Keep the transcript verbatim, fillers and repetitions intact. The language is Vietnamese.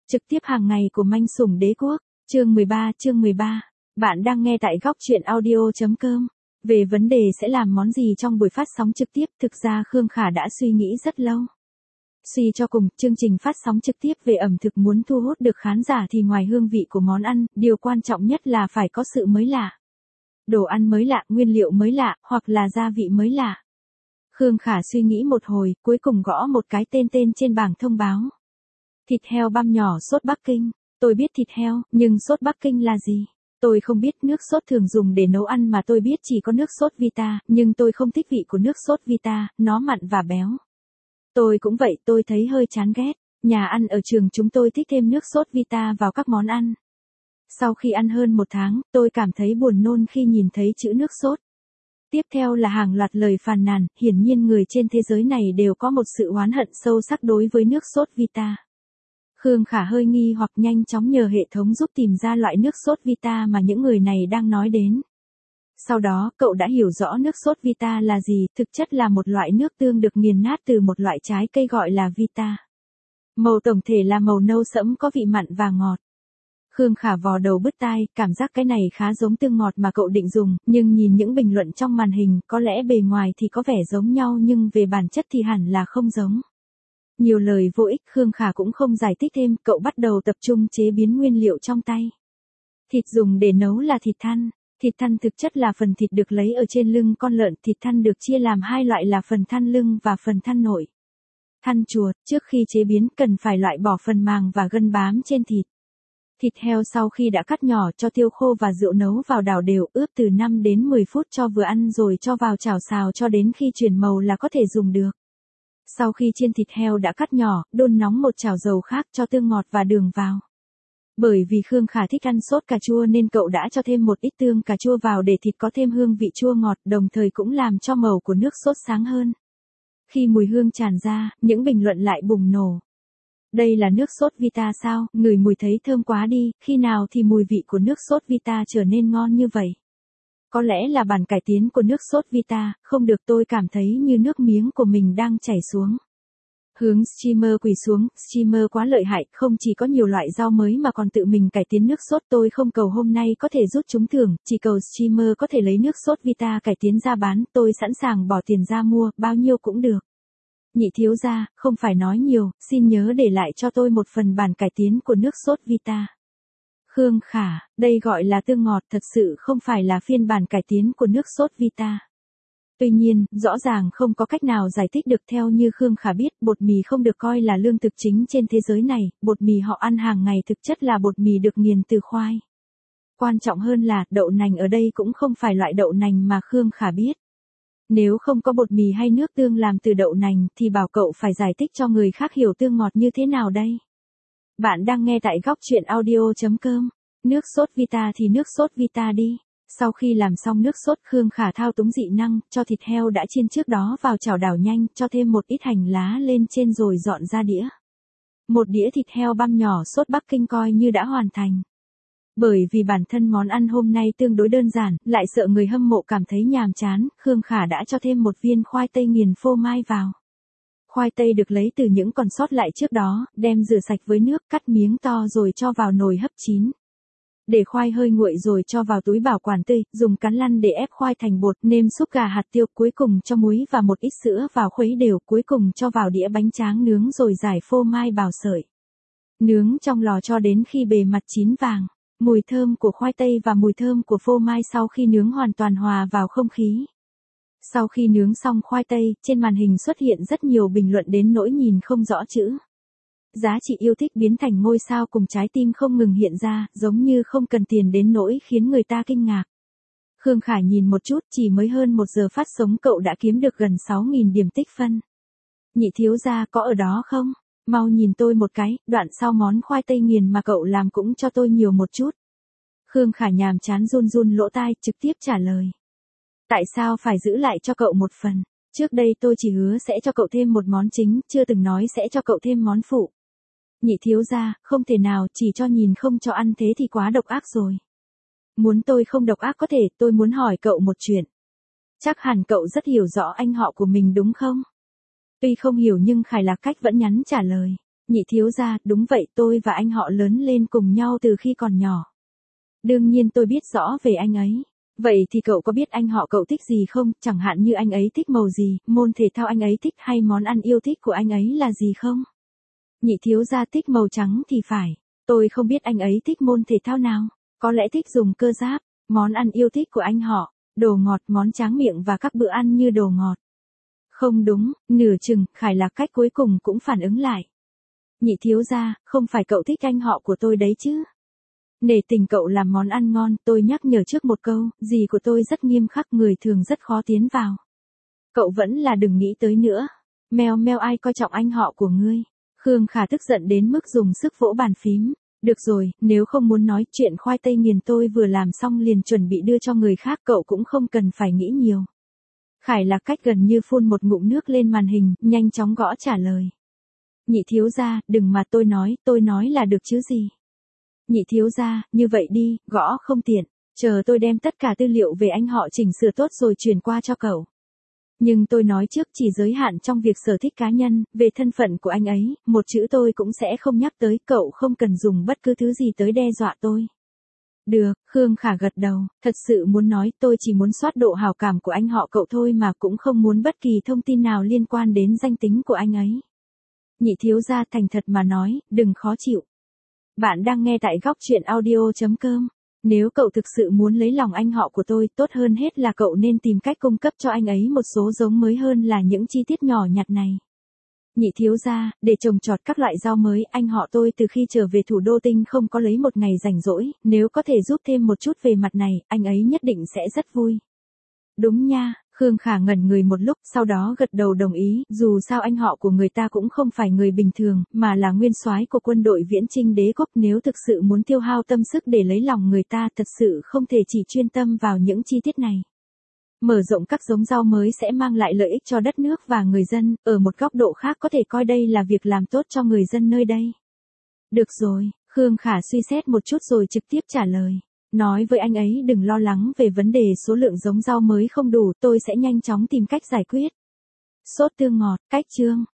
Trực tiếp hàng ngày của Manh Sủng Đế Quốc, chương mười ba, chương mười ba. Bạn đang nghe tại góc truyện audio chấm com. Về vấn đề sẽ làm món gì trong buổi phát sóng trực tiếp, thực ra Khương Khả đã suy nghĩ rất lâu. Suy cho cùng, chương trình phát sóng trực tiếp về ẩm thực muốn thu hút được khán giả thì ngoài hương vị của món ăn, điều quan trọng nhất là phải có sự mới lạ. Đồ ăn mới lạ, nguyên liệu mới lạ, hoặc là gia vị mới lạ. Khương Khả suy nghĩ một hồi, cuối cùng gõ một cái tên tên trên bảng thông báo. Thịt heo băm nhỏ sốt Bắc Kinh. Tôi biết thịt heo, nhưng sốt Bắc Kinh là gì? Tôi không biết. Nước sốt thường dùng để nấu ăn mà tôi biết chỉ có nước sốt Vita, nhưng tôi không thích vị của nước sốt Vita, nó mặn và béo. Tôi cũng vậy, tôi thấy hơi chán ghét. Nhà ăn ở trường chúng tôi thích thêm nước sốt Vita vào các món ăn. Sau khi ăn hơn một tháng, tôi cảm thấy buồn nôn khi nhìn thấy chữ nước sốt. Tiếp theo là hàng loạt lời phàn nàn, hiển nhiên người trên thế giới này đều có một sự oán hận sâu sắc đối với nước sốt Vita. Khương Khả hơi nghi hoặc nhanh chóng nhờ hệ thống giúp tìm ra loại nước sốt Vita mà những người này đang nói đến. Sau đó, cậu đã hiểu rõ nước sốt Vita là gì, thực chất là một loại nước tương được nghiền nát từ một loại trái cây gọi là Vita. Màu tổng thể là màu nâu sẫm có vị mặn và ngọt. Khương Khả vò đầu bứt tai, cảm giác cái này khá giống tương ngọt mà cậu định dùng, nhưng nhìn những bình luận trong màn hình, có lẽ bề ngoài thì có vẻ giống nhau nhưng về bản chất thì hẳn là không giống. Nhiều lời vô ích, Khương Khả cũng không giải thích thêm, cậu bắt đầu tập trung chế biến nguyên liệu trong tay. Thịt dùng để nấu là thịt thăn. Thịt thăn thực chất là phần thịt được lấy ở trên lưng con lợn, thịt thăn được chia làm hai loại là phần thăn lưng và phần thăn nội. Thăn chuột, trước khi chế biến cần phải loại bỏ phần màng và gân bám trên thịt. Thịt heo sau khi đã cắt nhỏ cho tiêu khô và rượu nấu vào đảo đều, ướp từ năm đến mười phút cho vừa ăn rồi cho vào chảo xào cho đến khi chuyển màu là có thể dùng được. Sau khi chiên thịt heo đã cắt nhỏ, đun nóng một chảo dầu khác cho tương ngọt và đường vào. Bởi vì Khương Khả thích ăn sốt cà chua nên cậu đã cho thêm một ít tương cà chua vào để thịt có thêm hương vị chua ngọt, đồng thời cũng làm cho màu của nước sốt sáng hơn. Khi mùi hương tràn ra, những bình luận lại bùng nổ. Đây là nước sốt Vita sao, ngửi mùi thấy thơm quá đi, khi nào thì mùi vị của nước sốt Vita trở nên ngon như vậy? Có lẽ là bản cải tiến của nước sốt Vita, không được, tôi cảm thấy như nước miếng của mình đang chảy xuống. Hướng streamer quỳ xuống, streamer quá lợi hại, không chỉ có nhiều loại rau mới mà còn tự mình cải tiến nước sốt, tôi không cầu hôm nay có thể rút trúng thưởng, chỉ cầu streamer có thể lấy nước sốt Vita cải tiến ra bán, tôi sẵn sàng bỏ tiền ra mua, bao nhiêu cũng được. Nhị thiếu gia, không phải nói nhiều, xin nhớ để lại cho tôi một phần bản cải tiến của nước sốt Vita. Khương Khả, đây gọi là tương ngọt, thật sự không phải là phiên bản cải tiến của nước sốt Vita. Tuy nhiên, rõ ràng không có cách nào giải thích được. Theo như Khương Khả biết, bột mì không được coi là lương thực chính trên thế giới này, bột mì họ ăn hàng ngày thực chất là bột mì được nghiền từ khoai. Quan trọng hơn là, đậu nành ở đây cũng không phải loại đậu nành mà Khương Khả biết. Nếu không có bột mì hay nước tương làm từ đậu nành thì bảo cậu phải giải thích cho người khác hiểu tương ngọt như thế nào đây? Bạn đang nghe tại góc truyện audio chấm com. Nước sốt Vita thì nước sốt Vita đi. Sau khi làm xong nước sốt, Khương Khả thao túng dị năng, cho thịt heo đã chiên trước đó vào chảo đảo nhanh, cho thêm một ít hành lá lên trên rồi dọn ra đĩa. Một đĩa thịt heo băm nhỏ sốt Bắc Kinh coi như đã hoàn thành. Bởi vì bản thân món ăn hôm nay tương đối đơn giản, lại sợ người hâm mộ cảm thấy nhàm chán, Khương Khả đã cho thêm một viên khoai tây nghiền phô mai vào. Khoai tây được lấy từ những còn sót lại trước đó, đem rửa sạch với nước, cắt miếng to rồi cho vào nồi hấp chín. Để khoai hơi nguội rồi cho vào túi bảo quản tươi, dùng cán lăn để ép khoai thành bột, nêm súp gà hạt tiêu, cuối cùng cho muối và một ít sữa vào khuấy đều, cuối cùng cho vào đĩa bánh tráng nướng rồi rải phô mai bào sợi. Nướng trong lò cho đến khi bề mặt chín vàng. Mùi thơm của khoai tây và mùi thơm của phô mai sau khi nướng hoàn toàn hòa vào không khí. Sau khi nướng xong khoai tây, trên màn hình xuất hiện rất nhiều bình luận đến nỗi nhìn không rõ chữ. Giá trị yêu thích biến thành ngôi sao cùng trái tim không ngừng hiện ra, giống như không cần tiền đến nỗi khiến người ta kinh ngạc. Khương Khả nhìn một chút, chỉ mới hơn một giờ phát sóng cậu đã kiếm được gần sáu nghìn điểm tích phân. Nhị thiếu gia có ở đó không? Mau nhìn tôi một cái, đoạn sau món khoai tây nghiền mà cậu làm cũng cho tôi nhiều một chút. Khương Khả nhàm chán run run lỗ tai, trực tiếp trả lời. Tại sao phải giữ lại cho cậu một phần? Trước đây tôi chỉ hứa sẽ cho cậu thêm một món chính, chưa từng nói sẽ cho cậu thêm món phụ. Nhị thiếu gia, không thể nào, chỉ cho nhìn không cho ăn thế thì quá độc ác rồi. Muốn tôi không độc ác có thể, tôi muốn hỏi cậu một chuyện. Chắc hẳn cậu rất hiểu rõ anh họ của mình đúng không? Tuy không hiểu nhưng Khải Lạc Cách vẫn nhắn trả lời. Nhị thiếu gia, đúng vậy, tôi và anh họ lớn lên cùng nhau từ khi còn nhỏ. Đương nhiên tôi biết rõ về anh ấy. Vậy thì cậu có biết anh họ cậu thích gì không, chẳng hạn như anh ấy thích màu gì, môn thể thao anh ấy thích hay món ăn yêu thích của anh ấy là gì không? Nhị thiếu gia thích màu trắng thì phải. Tôi không biết anh ấy thích môn thể thao nào. Có lẽ thích dùng cơ giáp. Món ăn yêu thích của anh họ, đồ ngọt, món tráng miệng và các bữa ăn như đồ ngọt. Không đúng, nửa chừng, Khải Lạc Cách cuối cùng cũng phản ứng lại. Nhị thiếu gia, không phải cậu thích anh họ của tôi đấy chứ? Nể tình cậu làm món ăn ngon, tôi nhắc nhở trước một câu, dì của tôi rất nghiêm khắc, người thường rất khó tiến vào. Cậu vẫn là đừng nghĩ tới nữa. Mèo mèo, ai coi trọng anh họ của ngươi? Khương Khả tức giận đến mức dùng sức vỗ bàn phím. Được rồi, nếu không muốn nói chuyện khoai tây nghiền tôi vừa làm xong liền chuẩn bị đưa cho người khác, cậu cũng không cần phải nghĩ nhiều. Khải Lạc Cách gần như phun một ngụm nước lên màn hình, nhanh chóng gõ trả lời. Nhị thiếu gia, đừng mà tôi nói, tôi nói là được chứ gì. Nhị thiếu gia, như vậy đi, gõ không tiện, chờ tôi đem tất cả tư liệu về anh họ chỉnh sửa tốt rồi truyền qua cho cậu. Nhưng tôi nói trước chỉ giới hạn trong việc sở thích cá nhân, về thân phận của anh ấy, một chữ tôi cũng sẽ không nhắc tới, cậu không cần dùng bất cứ thứ gì tới đe dọa tôi. Được, Khương Khả gật đầu, thật sự muốn nói tôi chỉ muốn soát độ hào cảm của anh họ cậu thôi mà cũng không muốn bất kỳ thông tin nào liên quan đến danh tính của anh ấy. Nhị thiếu gia, thành thật mà nói, đừng khó chịu. Bạn đang nghe tại góc truyện audio chấm com. Nếu cậu thực sự muốn lấy lòng anh họ của tôi, tốt hơn hết là cậu nên tìm cách cung cấp cho anh ấy một số giống mới hơn là những chi tiết nhỏ nhặt này. Nhị thiếu gia, để trồng trọt các loại rau mới, anh họ tôi từ khi trở về thủ đô Tinh không có lấy một ngày rảnh rỗi, nếu có thể giúp thêm một chút về mặt này, anh ấy nhất định sẽ rất vui. Đúng nha, Khương Khả ngẩn người một lúc, sau đó gật đầu đồng ý, dù sao anh họ của người ta cũng không phải người bình thường, mà là nguyên soái của quân đội Viễn Chinh Đế quốc, nếu thực sự muốn tiêu hao tâm sức để lấy lòng người ta, thật sự không thể chỉ chuyên tâm vào những chi tiết này. Mở rộng các giống rau mới sẽ mang lại lợi ích cho đất nước và người dân, ở một góc độ khác có thể coi đây là việc làm tốt cho người dân nơi đây. Được rồi, Khương Khả suy xét một chút rồi trực tiếp trả lời. Nói với anh ấy đừng lo lắng về vấn đề số lượng giống rau mới không đủ, tôi sẽ nhanh chóng tìm cách giải quyết. Sốt tương ngọt, cách chương.